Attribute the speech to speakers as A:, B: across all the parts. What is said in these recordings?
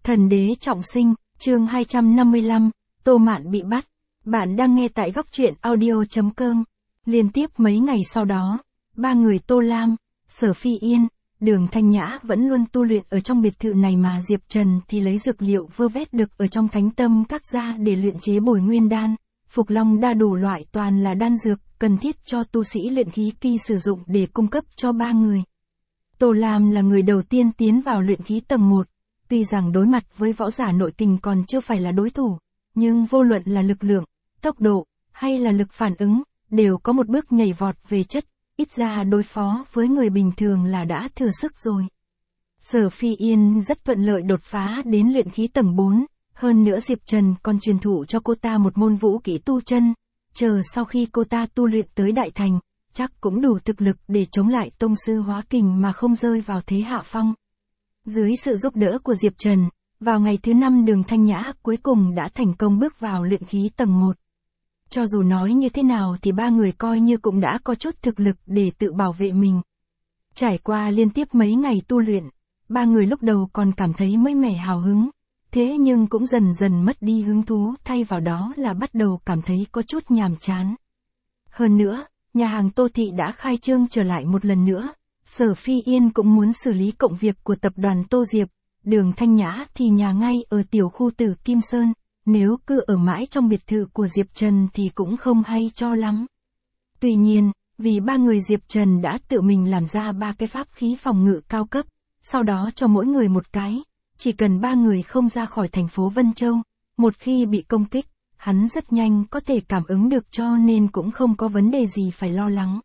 A: Thần đế trọng sinh, chương 255, Tô Mạn bị bắt. Bạn đang nghe tại góc truyện audio.com. Liên tiếp mấy ngày sau đó, ba người Tô Lam, Sở Phi Yên, Đường Thanh Nhã vẫn luôn tu luyện ở trong biệt thự này mà Diệp Trần thì lấy dược liệu vơ vét được ở trong thánh tâm các gia để luyện chế bồi nguyên đan. Phục Long đa đủ loại toàn là đan dược cần thiết cho tu sĩ luyện khí kỳ sử dụng để cung cấp cho ba người. Tô Lam là người đầu tiên tiến vào luyện khí tầng 1. Tuy rằng đối mặt với võ giả nội kình còn chưa phải là đối thủ, nhưng vô luận là lực lượng, tốc độ, hay là lực phản ứng, đều có một bước nhảy vọt về chất, ít ra đối phó với người bình thường là đã thừa sức rồi. Sở Phi Yên rất thuận lợi đột phá đến luyện khí tầng 4, hơn nữa Diệp Trần còn truyền thụ cho cô ta một môn vũ kỹ tu chân, chờ sau khi cô ta tu luyện tới đại thành, chắc cũng đủ thực lực để chống lại tông sư hóa kình mà không rơi vào thế hạ phong. Dưới sự giúp đỡ của Diệp Trần, vào ngày thứ 5 Đường Thanh Nhã cuối cùng đã thành công bước vào luyện khí tầng 1. Cho dù nói như thế nào thì ba người coi như cũng đã có chút thực lực để tự bảo vệ mình. Trải qua liên tiếp mấy ngày tu luyện, ba người lúc đầu còn cảm thấy mới mẻ hào hứng, thế nhưng cũng dần dần mất đi hứng thú, thay vào đó là bắt đầu cảm thấy có chút nhàm chán. Hơn nữa, nhà hàng Tô Thị đã khai trương trở lại một lần nữa. Sở Phi Yên cũng muốn xử lý công việc của tập đoàn Tô Diệp, Đường Thanh Nhã thì nhà ngay ở tiểu khu Tử Kim Sơn, nếu cứ ở mãi trong biệt thự của Diệp Trần thì cũng không hay cho lắm. Tuy nhiên, vì ba người Diệp Trần đã tự mình làm ra ba cái pháp khí phòng ngự cao cấp, sau đó cho mỗi người một cái, chỉ cần ba người không ra khỏi thành phố Vân Châu, một khi bị công kích, hắn rất nhanh có thể cảm ứng được cho nên cũng không có vấn đề gì phải lo lắng.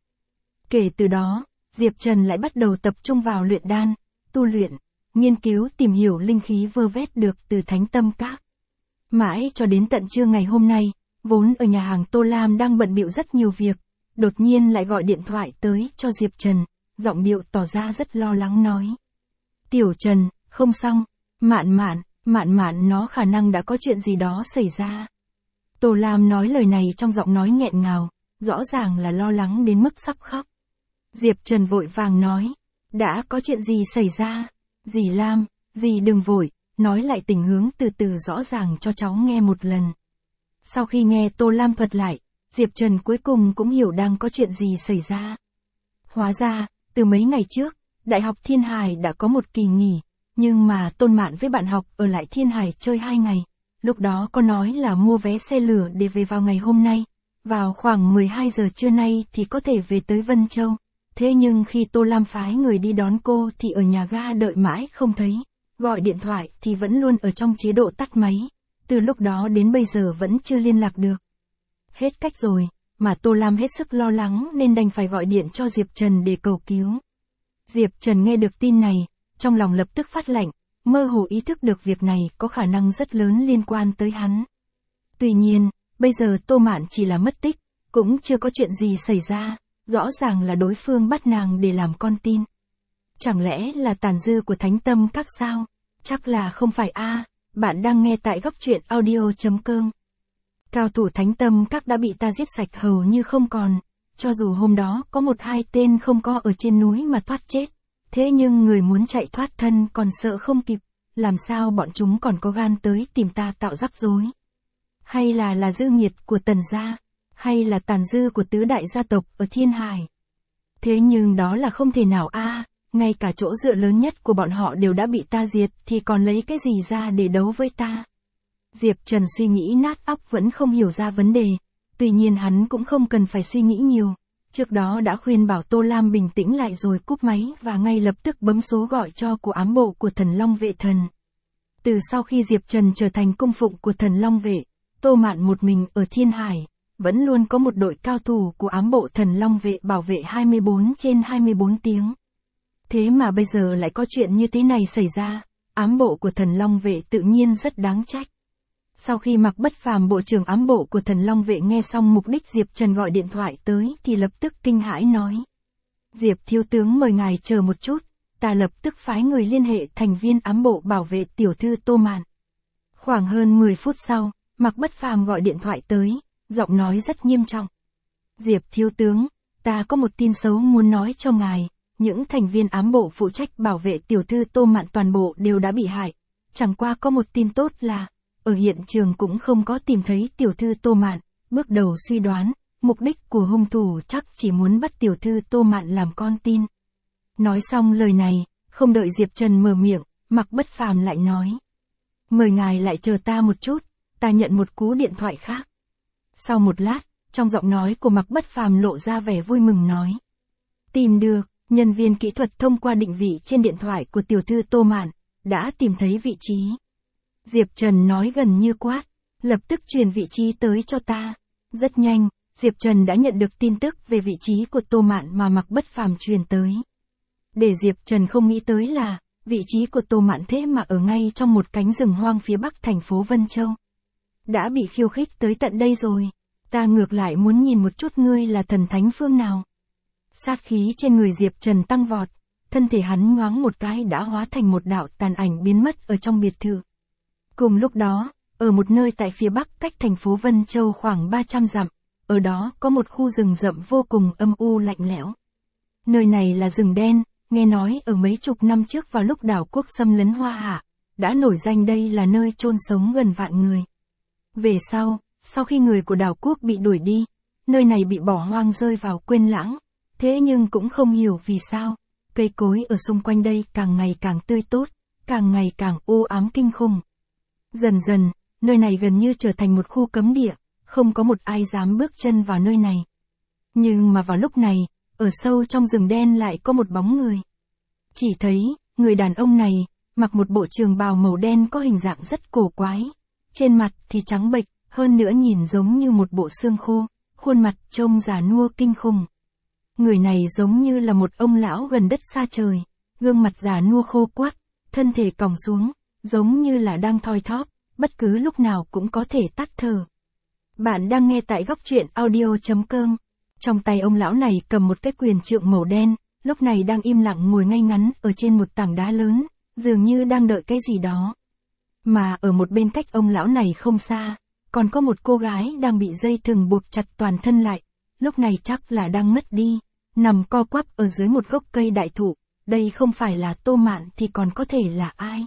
A: Kể từ đó, Diệp Trần lại bắt đầu tập trung vào luyện đan, tu luyện, nghiên cứu tìm hiểu linh khí vơ vét được từ thánh tâm các. Mãi cho đến tận trưa ngày hôm nay, vốn ở nhà hàng Tô Lam đang bận bịu rất nhiều việc, đột nhiên lại gọi điện thoại tới cho Diệp Trần, giọng điệu tỏ ra rất lo lắng nói. Tiểu Trần, không xong, Mạn nó khả năng đã có chuyện gì đó xảy ra. Tô Lam nói lời này trong giọng nói nghẹn ngào, rõ ràng là lo lắng đến mức sắp khóc. Diệp Trần vội vàng nói, đã có chuyện gì xảy ra? Dì Lam, dì đừng vội, nói lại tình huống từ từ rõ ràng cho cháu nghe một lần. Sau khi nghe Tô Lam thuật lại, Diệp Trần cuối cùng cũng hiểu đang có chuyện gì xảy ra. Hóa ra, từ mấy ngày trước, Đại học Thiên Hải đã có một kỳ nghỉ, nhưng mà Tôn Mạn với bạn học ở lại Thiên Hải chơi 2 ngày. Lúc đó có nói là mua vé xe lửa để về vào ngày hôm nay, vào khoảng 12 giờ trưa nay thì có thể về tới Vân Châu. Thế nhưng khi Tô Lam phái người đi đón cô thì ở nhà ga đợi mãi không thấy, gọi điện thoại thì vẫn luôn ở trong chế độ tắt máy, từ lúc đó đến bây giờ vẫn chưa liên lạc được. Hết cách rồi, mà Tô Lam hết sức lo lắng nên đành phải gọi điện cho Diệp Trần để cầu cứu. Diệp Trần nghe được tin này, trong lòng lập tức phát lạnh, mơ hồ ý thức được việc này có khả năng rất lớn liên quan tới hắn. Tuy nhiên, bây giờ Tô Mạn chỉ là mất tích, cũng chưa có chuyện gì xảy ra. Rõ ràng là đối phương bắt nàng để làm con tin. Chẳng lẽ là tàn dư của thánh tâm các sao? Chắc là không phải a. Bạn đang nghe tại góc truyện audio.com. Cao thủ thánh tâm các đã bị ta giết sạch hầu như không còn. Cho dù hôm đó có 1-2 tên không có ở trên núi mà thoát chết. Thế nhưng người muốn chạy thoát thân còn sợ không kịp. Làm sao bọn chúng còn có gan tới tìm ta tạo rắc rối? Hay là dư nghiệt của Tần gia? Hay là tàn dư của tứ đại gia tộc ở Thiên Hải? Thế nhưng đó là không thể nào a, ngay cả chỗ dựa lớn nhất của bọn họ đều đã bị ta diệt thì còn lấy cái gì ra để đấu với ta? Diệp Trần suy nghĩ nát óc vẫn không hiểu ra vấn đề, tuy nhiên hắn cũng không cần phải suy nghĩ nhiều, trước đó đã khuyên bảo Tô Lam bình tĩnh lại rồi cúp máy và ngay lập tức bấm số gọi cho của ám bộ của Thần Long Vệ Thần. Từ sau khi Diệp Trần trở thành cung phụng của Thần Long Vệ, Tô Mạn một mình ở Thiên Hải, vẫn luôn có một đội cao thủ của ám bộ Thần Long Vệ bảo vệ 24/24 tiếng. Thế mà bây giờ lại có chuyện như thế này xảy ra, ám bộ của Thần Long Vệ tự nhiên rất đáng trách. Sau khi Mạc Bất Phàm bộ trưởng ám bộ của Thần Long Vệ nghe xong mục đích Diệp Trần gọi điện thoại tới thì lập tức kinh hãi nói. Diệp thiếu tướng mời ngài chờ một chút, ta lập tức phái người liên hệ thành viên ám bộ bảo vệ tiểu thư Tô Mạn. Khoảng hơn 10 phút sau, Mạc Bất Phàm gọi điện thoại tới. Giọng nói rất nghiêm trọng. Diệp thiếu tướng, ta có một tin xấu muốn nói cho ngài, những thành viên ám bộ phụ trách bảo vệ tiểu thư Tô Mạn toàn bộ đều đã bị hại. chẳng qua có một tin tốt là, ở hiện trường cũng không có tìm thấy tiểu thư Tô Mạn, bước đầu suy đoán, mục đích của hung thủ chắc chỉ muốn bắt tiểu thư Tô Mạn làm con tin. Nói xong lời này, không đợi Diệp Trần mở miệng, Mạc Bất Phàm lại nói. Mời ngài lại chờ ta một chút, ta nhận một cú điện thoại khác. Sau một lát, trong giọng nói của Mạc Bất Phàm lộ ra vẻ vui mừng nói. Tìm được, nhân viên kỹ thuật thông qua định vị trên điện thoại của tiểu thư Tô Mạn, đã tìm thấy vị trí. Diệp Trần nói gần như quát, lập tức truyền vị trí tới cho ta. Rất nhanh, Diệp Trần đã nhận được tin tức về vị trí của Tô Mạn mà Mạc Bất Phàm truyền tới. Để Diệp Trần không nghĩ tới là, vị trí của Tô Mạn thế mà ở ngay trong một cánh rừng hoang phía bắc thành phố Vân Châu. Đã bị khiêu khích tới tận đây rồi, ta ngược lại muốn nhìn một chút ngươi là thần thánh phương nào. Sát khí trên người Diệp Trần tăng vọt, thân thể hắn nhoáng một cái đã hóa thành một đạo tàn ảnh biến mất ở trong biệt thự. Cùng lúc đó, ở một nơi tại phía bắc cách thành phố Vân Châu khoảng 300 dặm, ở đó có một khu rừng rậm vô cùng âm u lạnh lẽo. Nơi này là rừng đen, nghe nói ở mấy chục năm trước vào lúc đảo quốc xâm lấn Hoa Hạ, đã nổi danh đây là nơi chôn sống gần vạn người. Về sau khi người của đảo quốc bị đuổi đi, nơi này bị bỏ hoang rơi vào quên lãng, thế nhưng cũng không hiểu vì sao, cây cối ở xung quanh đây càng ngày càng tươi tốt, càng ngày càng u ám kinh khủng. Dần dần, nơi này gần như trở thành một khu cấm địa, không có một ai dám bước chân vào nơi này. Nhưng mà vào lúc này, ở sâu trong rừng đen lại có một bóng người. Chỉ thấy, người đàn ông này, mặc một bộ trường bào màu đen có hình dạng rất cổ quái. Trên mặt thì trắng bệch, hơn nữa nhìn giống như một bộ xương khô, khuôn mặt trông già nua kinh khủng. Người này giống như là một ông lão gần đất xa trời, gương mặt già nua khô quắt, thân thể còng xuống, giống như là đang thoi thóp, bất cứ lúc nào cũng có thể tắt thở. Bạn đang nghe tại góc truyện audio.com. Trong tay ông lão này cầm một cái quyền trượng màu đen, lúc này đang im lặng ngồi ngay ngắn ở trên một tảng đá lớn, dường như đang đợi cái gì đó. Mà ở một bên cách ông lão này không xa, còn có một cô gái đang bị dây thừng buộc chặt toàn thân lại, lúc này chắc là đang ngất đi, nằm co quắp ở dưới một gốc cây đại thụ, đây không phải là Tô Mạn thì còn có thể là ai.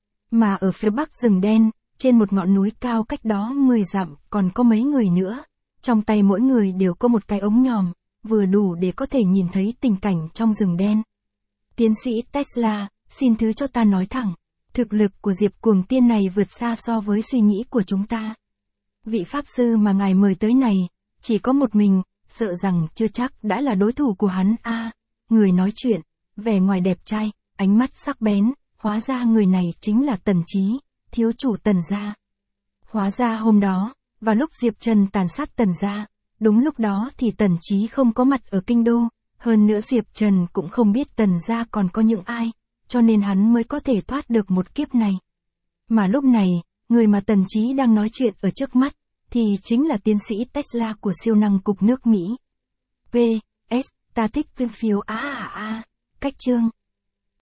A: Mà ở phía bắc rừng đen, trên một ngọn núi cao cách đó 10 dặm còn có mấy người nữa, trong tay mỗi người đều có một cái ống nhòm, vừa đủ để có thể nhìn thấy tình cảnh trong rừng đen. Tiến sĩ Tesla, xin thứ cho ta nói thẳng, thực lực của Diệp Cuồng Tiên này vượt xa so với suy nghĩ của chúng ta. Vị pháp sư mà ngài mời tới này, chỉ có một mình, sợ rằng chưa chắc đã là đối thủ của hắn a. Người nói chuyện, vẻ ngoài đẹp trai, ánh mắt sắc bén, hóa ra người này chính là Tần Chí, thiếu chủ Tần gia. Hóa ra hôm đó, vào lúc Diệp Trần tàn sát Tần gia, đúng lúc đó thì Tần Chí không có mặt ở kinh đô, hơn nữa Diệp Trần cũng không biết Tần gia còn có những ai, cho nên hắn mới có thể thoát được một kiếp này. Mà lúc này, người mà Tần Chí đang nói chuyện ở trước mắt, thì chính là tiến sĩ Tesla của siêu năng cục nước Mỹ. P.S. Ta thích phim phiếu cách chương.